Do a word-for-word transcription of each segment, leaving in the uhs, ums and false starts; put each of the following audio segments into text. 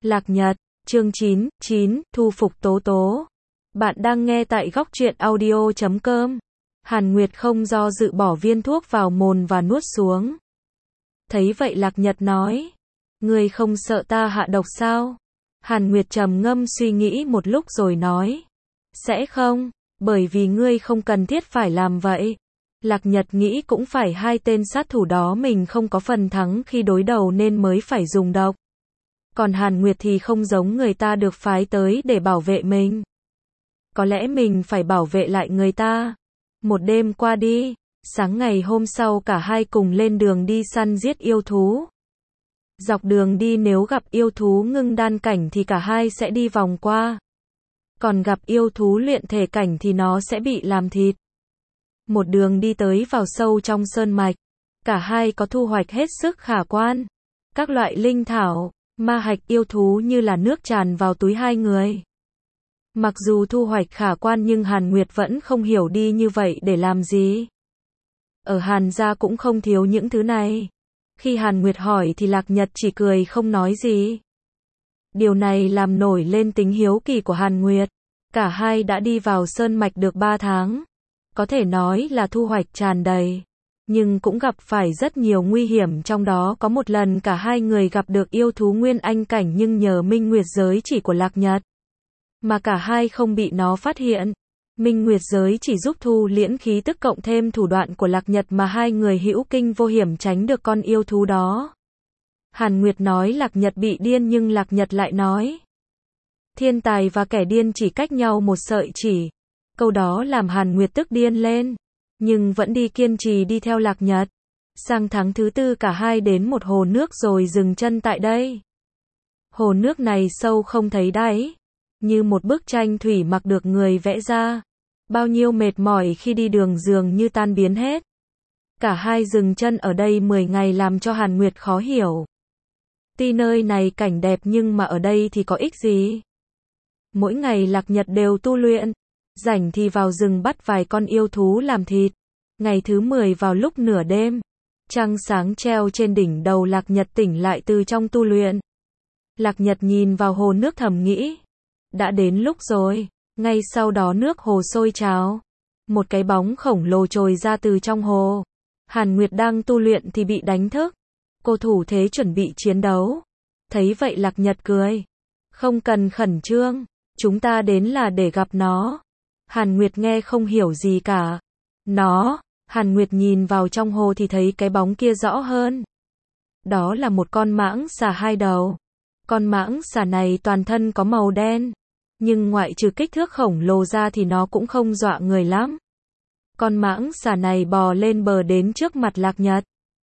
Lạc Nhật, chương chín, chín, thu phục Tố Tố. Bạn đang nghe tại góc truyện audio chấm com. Hàn Nguyệt không do dự bỏ viên thuốc vào mồm và nuốt xuống. Thấy vậy Lạc Nhật nói, ngươi không sợ ta hạ độc sao? Hàn Nguyệt trầm ngâm suy nghĩ một lúc rồi nói, sẽ không, bởi vì ngươi không cần thiết phải làm vậy. Lạc Nhật nghĩ cũng phải hai tên sát thủ đó mình không có phần thắng khi đối đầu nên mới phải dùng độc. Còn Hàn Nguyệt thì không giống người ta được phái tới để bảo vệ mình. Có lẽ mình phải bảo vệ lại người ta. Một đêm qua đi, sáng ngày hôm sau cả hai cùng lên đường đi săn giết yêu thú. Dọc đường đi nếu gặp yêu thú ngưng đan cảnh thì cả hai sẽ đi vòng qua. Còn gặp yêu thú luyện thể cảnh thì nó sẽ bị làm thịt. Một đường đi tới vào sâu trong sơn mạch. Cả hai có thu hoạch hết sức khả quan. Các loại linh thảo, ma hạch yêu thú như là nước tràn vào túi hai người. Mặc dù thu hoạch khả quan nhưng Hàn Nguyệt vẫn không hiểu đi như vậy để làm gì. Ở Hàn gia cũng không thiếu những thứ này. Khi Hàn Nguyệt hỏi thì Lạc Nhật chỉ cười không nói gì. Điều này làm nổi lên tính hiếu kỳ của Hàn Nguyệt. Cả hai đã đi vào sơn mạch được ba tháng. Có thể nói là thu hoạch tràn đầy. Nhưng cũng gặp phải rất nhiều nguy hiểm, trong đó có một lần cả hai người gặp được yêu thú nguyên anh cảnh nhưng nhờ Minh Nguyệt giới chỉ của Lạc Nhật mà cả hai không bị nó phát hiện. Minh Nguyệt giới chỉ giúp thu liễn khí tức cộng thêm thủ đoạn của Lạc Nhật mà hai người hữu kinh vô hiểm tránh được con yêu thú đó. Hàn Nguyệt nói Lạc Nhật bị điên nhưng Lạc Nhật lại nói thiên tài và kẻ điên chỉ cách nhau một sợi chỉ. Câu đó làm Hàn Nguyệt tức điên lên, nhưng vẫn đi kiên trì đi theo Lạc Nhật. Sang tháng thứ tư cả hai đến một hồ nước rồi dừng chân tại đây. Hồ nước này sâu không thấy đáy, như một bức tranh thủy mặc được người vẽ ra. Bao nhiêu mệt mỏi khi đi đường dường như tan biến hết. Cả hai dừng chân ở đây mười ngày làm cho Hàn Nguyệt khó hiểu. Tuy nơi này cảnh đẹp nhưng mà ở đây thì có ích gì? Mỗi ngày Lạc Nhật đều tu luyện. Rảnh thì vào rừng bắt vài con yêu thú làm thịt. Ngày thứ mười vào lúc nửa đêm, trăng sáng treo trên đỉnh đầu Lạc Nhật tỉnh lại từ trong tu luyện. Lạc Nhật nhìn vào hồ nước thầm nghĩ, đã đến lúc rồi. Ngay sau đó nước hồ sôi trào. Một cái bóng khổng lồ trồi ra từ trong hồ. Hàn Nguyệt đang tu luyện thì bị đánh thức. Cô thủ thế chuẩn bị chiến đấu. Thấy vậy Lạc Nhật cười. Không cần khẩn trương, chúng ta đến là để gặp nó. Hàn Nguyệt nghe không hiểu gì cả. Nó, Hàn Nguyệt nhìn vào trong hồ thì thấy cái bóng kia rõ hơn. Đó là một con mãng xà hai đầu. Con mãng xà này toàn thân có màu đen. Nhưng ngoại trừ kích thước khổng lồ ra thì nó cũng không dọa người lắm. Con mãng xà này bò lên bờ đến trước mặt Lạc Nhật.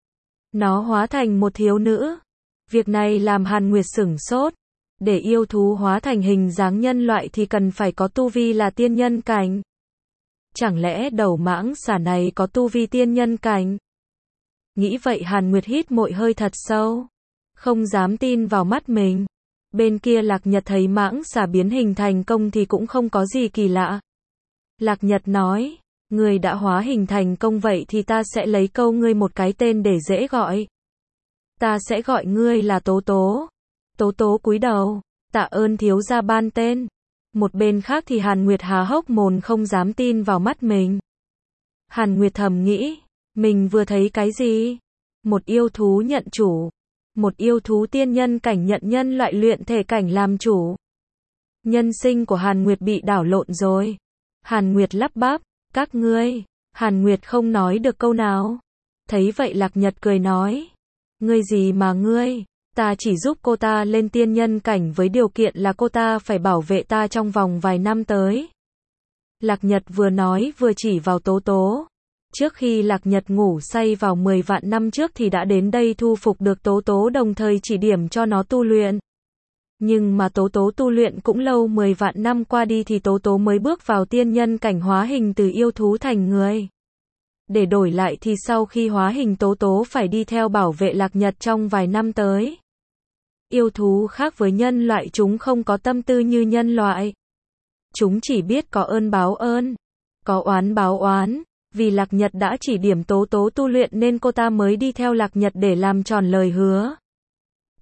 Nó hóa thành một thiếu nữ. Việc này làm Hàn Nguyệt sửng sốt. Để yêu thú hóa thành hình dáng nhân loại thì cần phải có tu vi là tiên nhân cảnh. Chẳng lẽ đầu mãng xà này có tu vi tiên nhân cảnh? Nghĩ vậy Hàn Nguyệt hít một hơi thật sâu. Không dám tin vào mắt mình. Bên kia Lạc Nhật thấy mãng xà biến hình thành công thì cũng không có gì kỳ lạ. Lạc Nhật nói, ngươi đã hóa hình thành công vậy thì ta sẽ lấy câu ngươi một cái tên để dễ gọi. Ta sẽ gọi ngươi là Tố Tố. Tố Tố cúi đầu, tạ ơn thiếu gia ban tên. Một bên khác thì Hàn Nguyệt há hốc mồm không dám tin vào mắt mình. Hàn Nguyệt thầm nghĩ, mình vừa thấy cái gì? Một yêu thú nhận chủ. Một yêu thú tiên nhân cảnh nhận nhân loại luyện thể cảnh làm chủ. Nhân sinh của Hàn Nguyệt bị đảo lộn rồi. Hàn Nguyệt lắp bắp, các ngươi. Hàn Nguyệt không nói được câu nào. Thấy vậy Lạc Nhật cười nói, ngươi gì mà ngươi? Ta chỉ giúp cô ta lên tiên nhân cảnh với điều kiện là cô ta phải bảo vệ ta trong vòng vài năm tới. Lạc Nhật vừa nói vừa chỉ vào Tố Tố. Trước khi Lạc Nhật ngủ say vào mười vạn năm trước thì đã đến đây thu phục được Tố Tố đồng thời chỉ điểm cho nó tu luyện. Nhưng mà Tố Tố tu luyện cũng lâu, mười vạn năm qua đi thì Tố Tố mới bước vào tiên nhân cảnh hóa hình từ yêu thú thành người. Để đổi lại thì sau khi hóa hình Tố Tố phải đi theo bảo vệ Lạc Nhật trong vài năm tới. Yêu thú khác với nhân loại, chúng không có tâm tư như nhân loại. Chúng chỉ biết có ơn báo ơn, có oán báo oán. Vì Lạc Nhật đã chỉ điểm Tố Tố tu luyện nên cô ta mới đi theo Lạc Nhật để làm tròn lời hứa.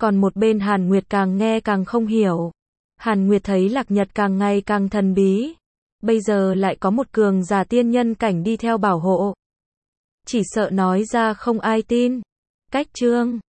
Còn một bên Hàn Nguyệt càng nghe càng không hiểu. Hàn Nguyệt thấy Lạc Nhật càng ngày càng thần bí. Bây giờ lại có một cường giả tiên nhân cảnh đi theo bảo hộ. Chỉ sợ nói ra không ai tin. Cách chương